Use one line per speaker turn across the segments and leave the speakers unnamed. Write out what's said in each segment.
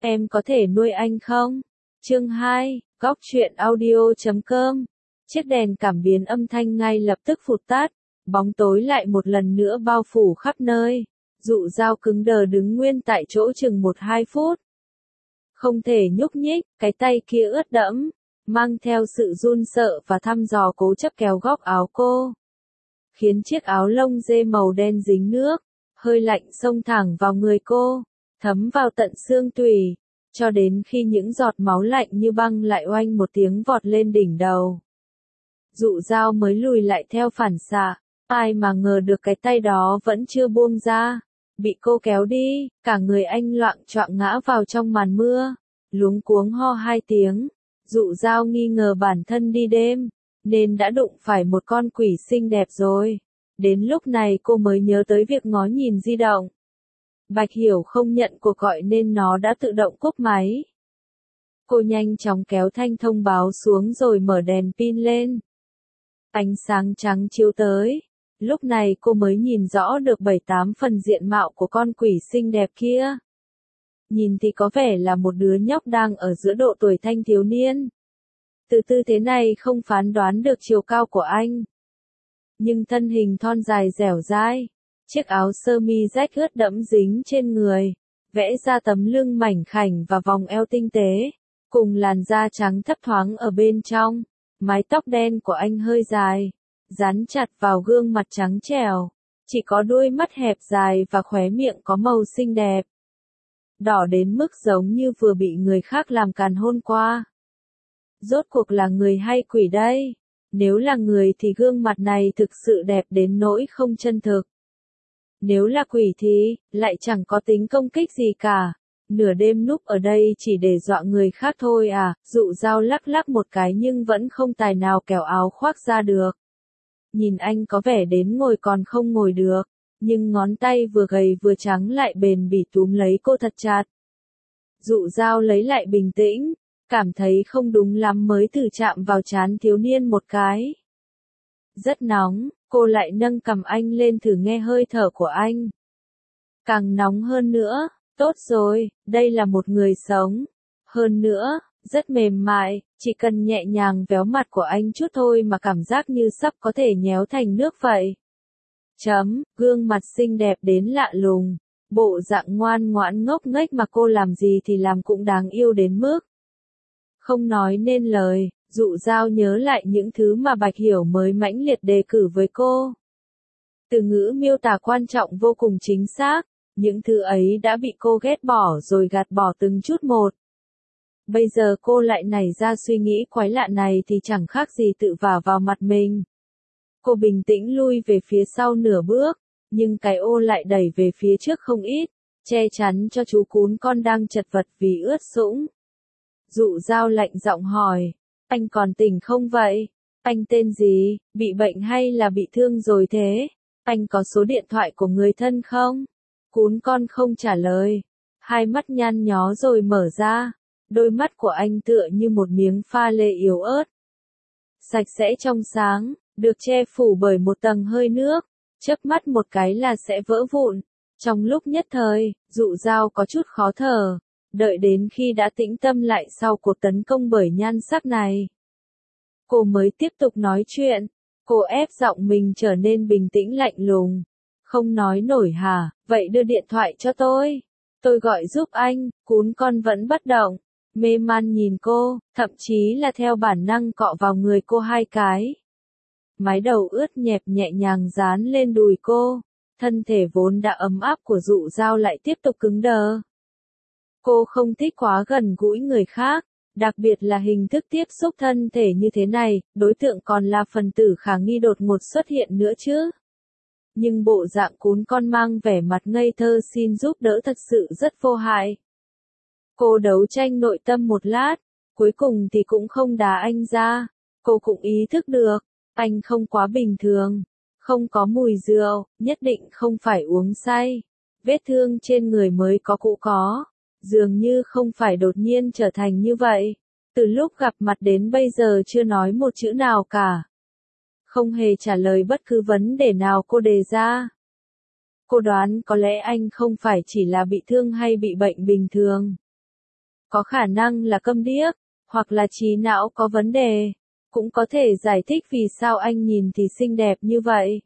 Em có thể nuôi anh không? Chương 2, Góc truyện audio.com. Chiếc đèn cảm biến âm thanh ngay lập tức phụt tắt, bóng tối lại một lần nữa bao phủ khắp nơi. Dụ Dao cứng đờ đứng nguyên tại chỗ chừng 1-2 phút. Không thể nhúc nhích, cái tay kia ướt đẫm, mang theo sự run sợ và thăm dò cố chấp kéo góc áo cô. Khiến chiếc áo lông dê màu đen dính nước, hơi lạnh xông thẳng vào người cô, thấm vào tận xương tủy, cho đến khi những giọt máu lạnh như băng lại oanh một tiếng vọt lên đỉnh đầu. Dụ Dao mới lùi lại theo phản xạ, ai mà ngờ được cái tay đó vẫn chưa buông ra, bị cô kéo đi, cả người anh loạng choạng ngã vào trong màn mưa, luống cuống ho 2 tiếng. Dụ Dao nghi ngờ bản thân đi đêm, nên đã đụng phải một con quỷ xinh đẹp rồi. Đến lúc này cô mới nhớ tới việc ngó nhìn di động. Bạch Hiểu không nhận cuộc gọi nên nó đã tự động cúp máy. Cô nhanh chóng kéo thanh thông báo xuống rồi mở đèn pin lên. Ánh sáng trắng chiếu tới. Lúc này cô mới nhìn rõ được 7-8 phần diện mạo của con quỷ xinh đẹp kia. Nhìn thì có vẻ là một đứa nhóc đang ở giữa độ tuổi thanh thiếu niên. Từ tư thế này không phán đoán được chiều cao của anh. Nhưng thân hình thon dài dẻo dai, chiếc áo sơ mi rách ướt đẫm dính trên người, vẽ ra tấm lưng mảnh khảnh và vòng eo tinh tế, cùng làn da trắng thấp thoáng ở bên trong. Mái tóc đen của anh hơi dài, dán chặt vào gương mặt trắng trẻo, chỉ có đuôi mắt hẹp dài và khóe miệng có màu xinh đẹp. Đỏ đến mức giống như vừa bị người khác làm càn hôn qua. Rốt cuộc là người hay quỷ đây? Nếu là người thì gương mặt này thực sự đẹp đến nỗi không chân thực. Nếu là quỷ thì, lại chẳng có tính công kích gì cả. Nửa đêm núp ở đây chỉ để dọa người khác thôi à? Dụ Dao lắc lắc một cái nhưng vẫn không tài nào kéo áo khoác ra được. Nhìn anh có vẻ đến ngồi còn không ngồi được, nhưng ngón tay vừa gầy vừa trắng lại bền bỉ túm lấy cô thật chặt. Dụ Dao lấy lại bình tĩnh, cảm thấy không đúng lắm mới thử chạm vào trán thiếu niên một cái. Rất nóng, cô lại nâng cằm anh lên thử nghe hơi thở của anh. Càng nóng hơn nữa, tốt rồi, đây là một người sống. Hơn nữa, rất mềm mại, chỉ cần nhẹ nhàng véo mặt của anh chút thôi mà cảm giác như sắp có thể nhéo thành nước vậy. Gương mặt xinh đẹp đến lạ lùng, bộ dạng ngoan ngoãn ngốc nghếch mà cô làm gì thì làm cũng đáng yêu đến mức không nói nên lời. Dụ Dao nhớ lại những thứ mà Bạch Hiểu mới mãnh liệt đề cử với cô. Từ ngữ miêu tả quan trọng vô cùng chính xác, những thứ ấy đã bị cô ghét bỏ rồi gạt bỏ từng chút một. Bây giờ cô lại nảy ra suy nghĩ quái lạ này thì chẳng khác gì tự vả vào mặt mình. Cô bình tĩnh lui về phía sau nửa bước, nhưng cái ô lại đẩy về phía trước không ít, che chắn cho chú cún con đang chật vật vì ướt sũng. Dụ Dao lạnh giọng hỏi, anh còn tỉnh không vậy? Anh tên gì, bị bệnh hay là bị thương rồi thế? Anh có số điện thoại của người thân không? Cún con không trả lời, hai mắt nhăn nhó rồi mở ra, đôi mắt của anh tựa như một miếng pha lê yếu ớt. Sạch sẽ trong sáng, được che phủ bởi một tầng hơi nước, chớp mắt một cái là sẽ vỡ vụn. Trong lúc nhất thời, Dụ Dao có chút khó thở, đợi đến khi đã tĩnh tâm lại sau cuộc tấn công bởi nhan sắc này. Cô mới tiếp tục nói chuyện, cô ép giọng mình trở nên bình tĩnh lạnh lùng. Không nói nổi hả, vậy đưa điện thoại cho tôi gọi giúp anh. Cún con vẫn bất động, mê man nhìn cô, thậm chí là theo bản năng cọ vào người cô 2 cái. Mái đầu ướt nhẹp nhẹ nhàng dán lên đùi cô, thân thể vốn đã ấm áp của Dụ Dao lại tiếp tục cứng đờ. Cô không thích quá gần gũi người khác, đặc biệt là hình thức tiếp xúc thân thể như thế này, đối tượng còn là phần tử khả nghi đột ngột xuất hiện nữa chứ. Nhưng bộ dạng cún con mang vẻ mặt ngây thơ xin giúp đỡ thật sự rất vô hại. Cô đấu tranh nội tâm một lát, cuối cùng thì cũng không đá anh ra. Cô cũng ý thức được, anh không quá bình thường, không có mùi rượu, nhất định không phải uống say. Vết thương trên người mới có cũ có, dường như không phải đột nhiên trở thành như vậy. Từ lúc gặp mặt đến bây giờ chưa nói một chữ nào cả. Không hề trả lời bất cứ vấn đề nào cô đề ra. Cô đoán có lẽ anh không phải chỉ là bị thương hay bị bệnh bình thường. Có khả năng là câm điếc, hoặc là trí não có vấn đề. Cũng có thể giải thích vì sao anh nhìn thì xinh đẹp như vậy,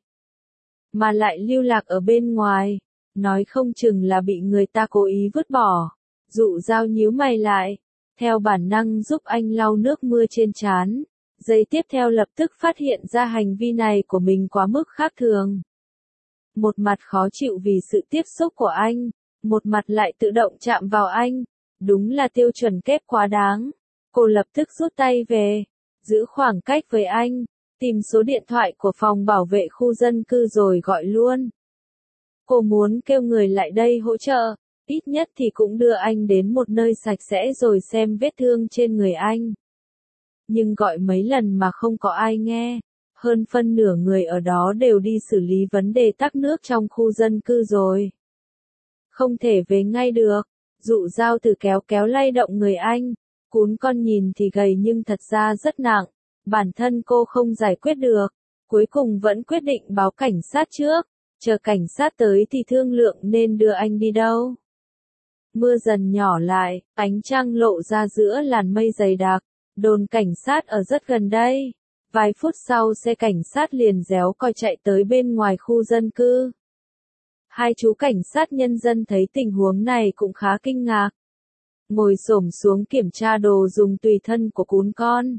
mà lại lưu lạc ở bên ngoài. Nói không chừng là bị người ta cố ý vứt bỏ. Dụ Dao nhíu mày lại, theo bản năng giúp anh lau nước mưa trên trán. Giây tiếp theo lập tức phát hiện ra hành vi này của mình quá mức khác thường. Một mặt khó chịu vì sự tiếp xúc của anh, một mặt lại tự động chạm vào anh. Đúng là tiêu chuẩn kép quá đáng. Cô lập tức rút tay về, giữ khoảng cách với anh, tìm số điện thoại của phòng bảo vệ khu dân cư rồi gọi luôn. Cô muốn kêu người lại đây hỗ trợ, ít nhất thì cũng đưa anh đến một nơi sạch sẽ rồi xem vết thương trên người anh. Nhưng gọi mấy lần mà không có ai nghe. Hơn phân nửa người ở đó đều đi xử lý vấn đề tắc nước trong khu dân cư rồi. Không thể về ngay được. Dụ Dao từ kéo kéo lay động người anh. Cún con nhìn thì gầy nhưng thật ra rất nặng. Bản thân cô không giải quyết được. Cuối cùng vẫn quyết định báo cảnh sát trước. Chờ cảnh sát tới thì thương lượng nên đưa anh đi đâu. Mưa dần nhỏ lại, ánh trăng lộ ra giữa làn mây dày đặc. Đồn cảnh sát ở rất gần đây. Vài phút sau xe cảnh sát liền réo coi chạy tới bên ngoài khu dân cư. Hai chú cảnh sát nhân dân thấy tình huống này cũng khá kinh ngạc. Ngồi xổm xuống kiểm tra đồ dùng tùy thân của cún con.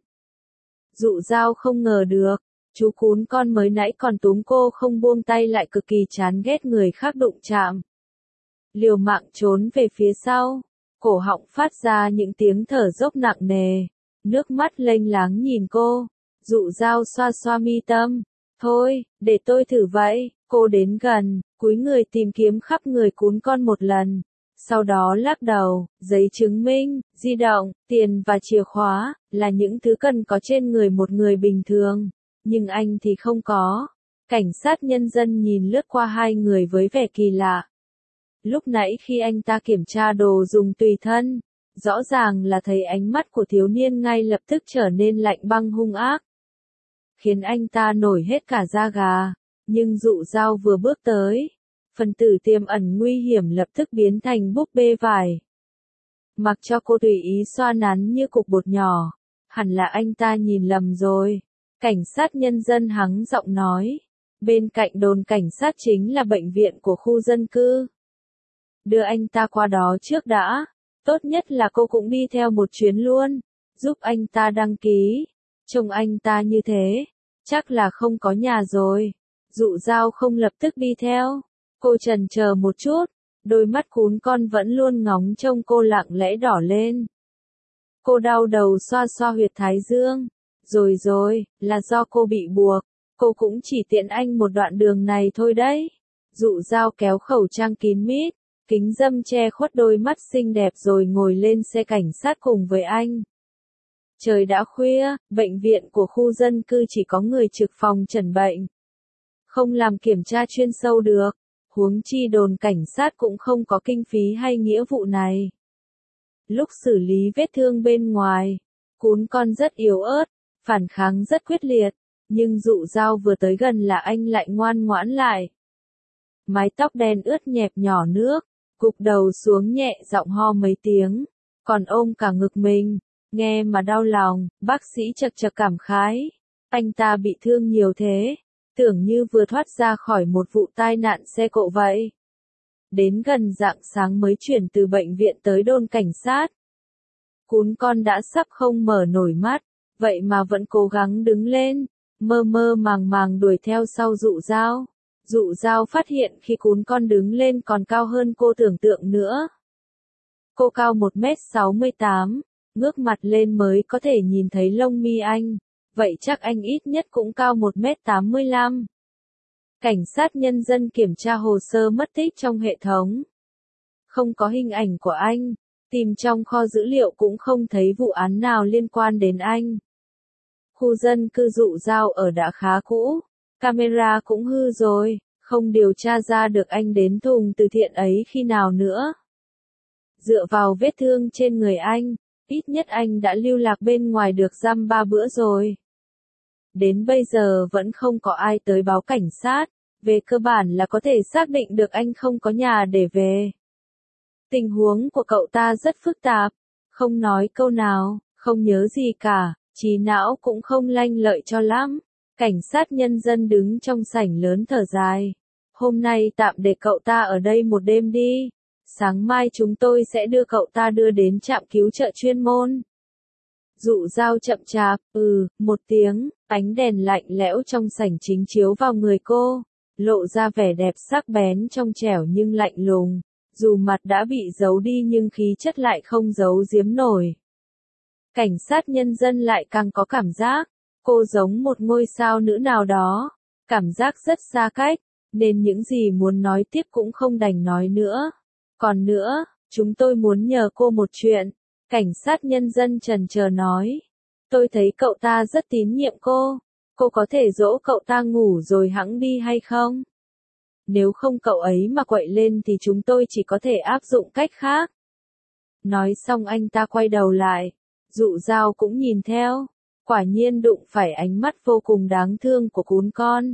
Dụ Dao không ngờ được, chú cún con mới nãy còn túm cô không buông tay lại cực kỳ chán ghét người khác đụng chạm. Liều mạng trốn về phía sau, cổ họng phát ra những tiếng thở dốc nặng nề, nước mắt lênh láng nhìn cô. Dụ Dao xoa xoa mi tâm, thôi, để tôi thử vậy. Cô đến gần, cúi người tìm kiếm khắp người cún con một lần. Sau đó lắc đầu, giấy chứng minh, di động, tiền và chìa khóa, là những thứ cần có trên người một người bình thường. Nhưng anh thì không có. Cảnh sát nhân dân nhìn lướt qua hai người với vẻ kỳ lạ. Lúc nãy khi anh ta kiểm tra đồ dùng tùy thân, rõ ràng là thấy ánh mắt của thiếu niên ngay lập tức trở nên lạnh băng hung ác. Khiến anh ta nổi hết cả da gà. Nhưng Dụ Dao vừa bước tới, phần tử tiềm ẩn nguy hiểm lập tức biến thành búp bê vải. Mặc cho cô tùy ý xoa nắn như cục bột nhỏ, hẳn là anh ta nhìn lầm rồi. Cảnh sát nhân dân hắng giọng nói, bên cạnh đồn cảnh sát chính là bệnh viện của khu dân cư. Đưa anh ta qua đó trước đã, tốt nhất là cô cũng đi theo một chuyến luôn, giúp anh ta đăng ký. Trông anh ta như thế, chắc là không có nhà rồi. Dụ Dao không lập tức đi theo. Cô chần chờ một chút, đôi mắt cún con vẫn luôn ngóng trông cô lặng lẽ đỏ lên. Cô đau đầu xoa xoa huyệt thái dương. Rồi, là do cô bị buộc. Cô cũng chỉ tiện anh một đoạn đường này thôi đấy. Dụ Dao kéo khẩu trang kín mít, kính râm che khuất đôi mắt xinh đẹp rồi ngồi lên xe cảnh sát cùng với anh. Trời đã khuya, bệnh viện của khu dân cư chỉ có người trực phòng chẩn bệnh. Không làm kiểm tra chuyên sâu được, huống chi đồn cảnh sát cũng không có kinh phí hay nghĩa vụ này. Lúc xử lý vết thương bên ngoài, cún con rất yếu ớt, phản kháng rất quyết liệt, nhưng Dụ Dao vừa tới gần là anh lại ngoan ngoãn lại. Mái tóc đen ướt nhẹp nhỏ nước, gục đầu xuống nhẹ giọng ho mấy tiếng, còn ôm cả ngực mình, nghe mà đau lòng. Bác sĩ chật chật cảm khái, anh ta bị thương nhiều thế, tưởng như vừa thoát ra khỏi một vụ tai nạn xe cộ vậy. Đến gần rạng sáng mới chuyển từ bệnh viện tới đồn cảnh sát. Cún con đã sắp không mở nổi mắt, vậy mà vẫn cố gắng đứng lên, mơ mơ màng màng đuổi theo sau Dụ Dao. Dụ Dao phát hiện khi cún con đứng lên còn cao hơn cô tưởng tượng nữa. Cô cao 1m68, ngước mặt lên mới có thể nhìn thấy lông mi anh, vậy chắc anh ít nhất cũng cao 1m85. Cảnh sát nhân dân kiểm tra hồ sơ mất tích trong hệ thống. Không có hình ảnh của anh, tìm trong kho dữ liệu cũng không thấy vụ án nào liên quan đến anh. Khu dân cư Dụ Dao ở đã khá cũ, camera cũng hư rồi, không điều tra ra được anh đến thùng từ thiện ấy khi nào nữa. Dựa vào vết thương trên người anh, ít nhất anh đã lưu lạc bên ngoài được dăm 3 bữa rồi. Đến bây giờ vẫn không có ai tới báo cảnh sát, về cơ bản là có thể xác định được anh không có nhà để về. Tình huống của cậu ta rất phức tạp, Không nói câu nào, không nhớ gì cả, trí não cũng không lanh lợi cho lắm. Cảnh sát nhân dân đứng trong sảnh lớn thở dài. Hôm nay tạm để cậu ta ở đây một đêm đi. Sáng mai chúng tôi sẽ đưa cậu ta đưa đến trạm cứu trợ chuyên môn. Dụ dao chậm chạp, một tiếng, ánh đèn lạnh lẽo trong sảnh chính chiếu vào người cô, lộ ra vẻ đẹp sắc bén trong trẻo nhưng lạnh lùng. Dù mặt đã bị giấu đi nhưng khí chất lại không giấu giếm nổi. Cảnh sát nhân dân lại càng có cảm giác, cô giống một ngôi sao nữ nào đó, cảm giác rất xa cách, nên những gì muốn nói tiếp cũng không đành nói nữa. Còn nữa, chúng tôi muốn nhờ cô một chuyện, cảnh sát nhân dân chần chờ nói. Tôi thấy cậu ta rất tín nhiệm cô có thể dỗ cậu ta ngủ rồi hẵng đi hay không? Nếu không cậu ấy mà quậy lên thì chúng tôi chỉ có thể áp dụng cách khác. Nói xong anh ta quay đầu lại, Dụ dao cũng nhìn theo, quả nhiên đụng phải ánh mắt vô cùng đáng thương của cún con.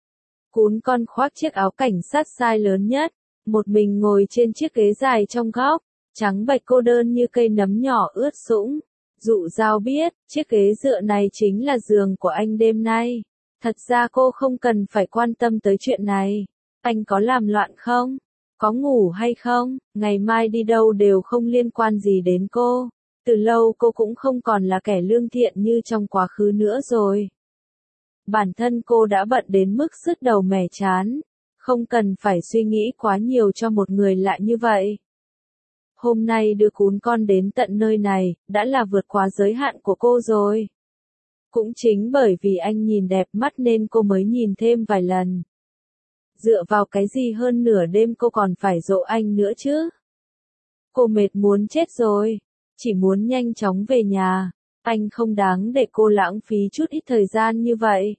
Cún con khoác chiếc áo cảnh sát size lớn nhất, một mình ngồi trên chiếc ghế dài trong góc, trắng bệch cô đơn như cây nấm nhỏ ướt sũng. Dụ dao biết, chiếc ghế dựa này chính là giường của anh đêm nay. Thật ra cô không cần phải quan tâm tới chuyện này. Anh có làm loạn không? Có ngủ hay không? Ngày mai đi đâu đều không liên quan gì đến cô. Từ lâu cô cũng không còn là kẻ lương thiện như trong quá khứ nữa rồi. Bản thân cô đã bận đến mức sứt đầu mẻ trán. Không cần phải suy nghĩ quá nhiều cho một người lạ như vậy. Hôm nay đưa cún con đến tận nơi này, đã là vượt quá giới hạn của cô rồi. Cũng chính bởi vì anh nhìn đẹp mắt nên cô mới nhìn thêm vài lần. Dựa vào cái gì hơn nửa đêm cô còn phải dỗ anh nữa chứ? Cô mệt muốn chết rồi, chỉ muốn nhanh chóng về nhà. Anh không đáng để cô lãng phí chút ít thời gian như vậy.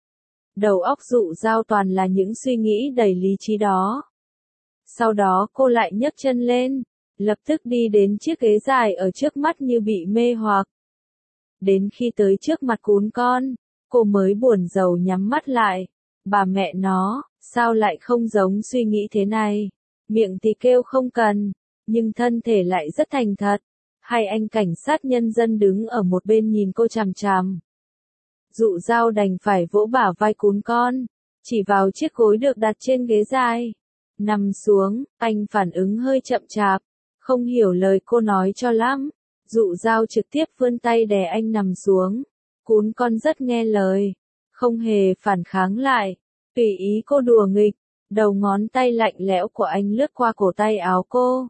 Đầu óc Dụ dao toàn là những suy nghĩ đầy lý trí đó. Sau đó cô lại nhấc chân lên, lập tức đi đến chiếc ghế dài ở trước mắt như bị mê hoặc. Đến khi tới trước mặt cún con, cô mới buồn rầu nhắm mắt lại. Bà mẹ nó, sao lại không giống suy nghĩ thế này? Miệng thì kêu không cần, nhưng thân thể lại rất thành thật. Hay anh cảnh sát nhân dân đứng ở một bên nhìn cô chằm chằm. Dụ dao đành phải vỗ bả vai cún con, chỉ vào chiếc gối được đặt trên ghế dài. Nằm xuống, anh phản ứng hơi chậm chạp, không hiểu lời cô nói cho lắm. Dụ dao trực tiếp vươn tay đè anh nằm xuống. Cún con rất nghe lời, không hề phản kháng lại, tùy ý cô đùa nghịch. Đầu ngón tay lạnh lẽo của anh lướt qua cổ tay áo cô.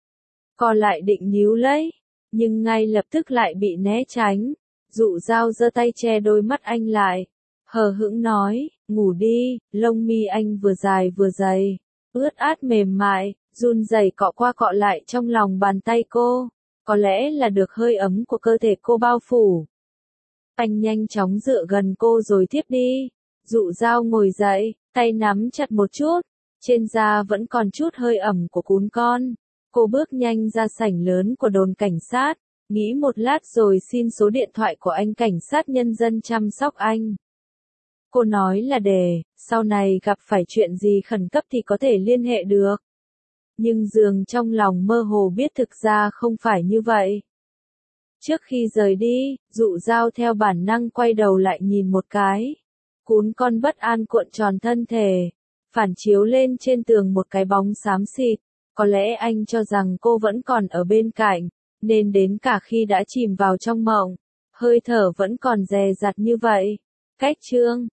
Co lại định níu lấy, nhưng ngay lập tức lại bị né tránh. Dụ dao giơ tay che đôi mắt anh lại, hờ hững nói, ngủ đi. Lông mi anh vừa dài vừa dày, ướt át mềm mại, run rẩy cọ qua cọ lại trong lòng bàn tay cô. Có lẽ là được hơi ấm của cơ thể cô bao phủ. Anh nhanh chóng dựa gần cô rồi tiếp đi. Dụ dao ngồi dậy, tay nắm chặt một chút, trên da vẫn còn chút hơi ẩm của cún con. Cô bước nhanh ra sảnh lớn của đồn cảnh sát, nghĩ một lát rồi xin số điện thoại của anh cảnh sát nhân dân chăm sóc anh. Cô nói là để, sau này gặp phải chuyện gì khẩn cấp thì có thể liên hệ được. Nhưng dường trong lòng mơ hồ biết thực ra không phải như vậy. Trước khi rời đi, Dụ dao theo bản năng quay đầu lại nhìn một cái. Cún con bất an cuộn tròn thân thể, phản chiếu lên trên tường một cái bóng xám xịt. Có lẽ anh cho rằng cô vẫn còn ở bên cạnh, nên đến cả khi đã chìm vào trong mộng, hơi thở vẫn còn dè dặt như vậy. Cách chương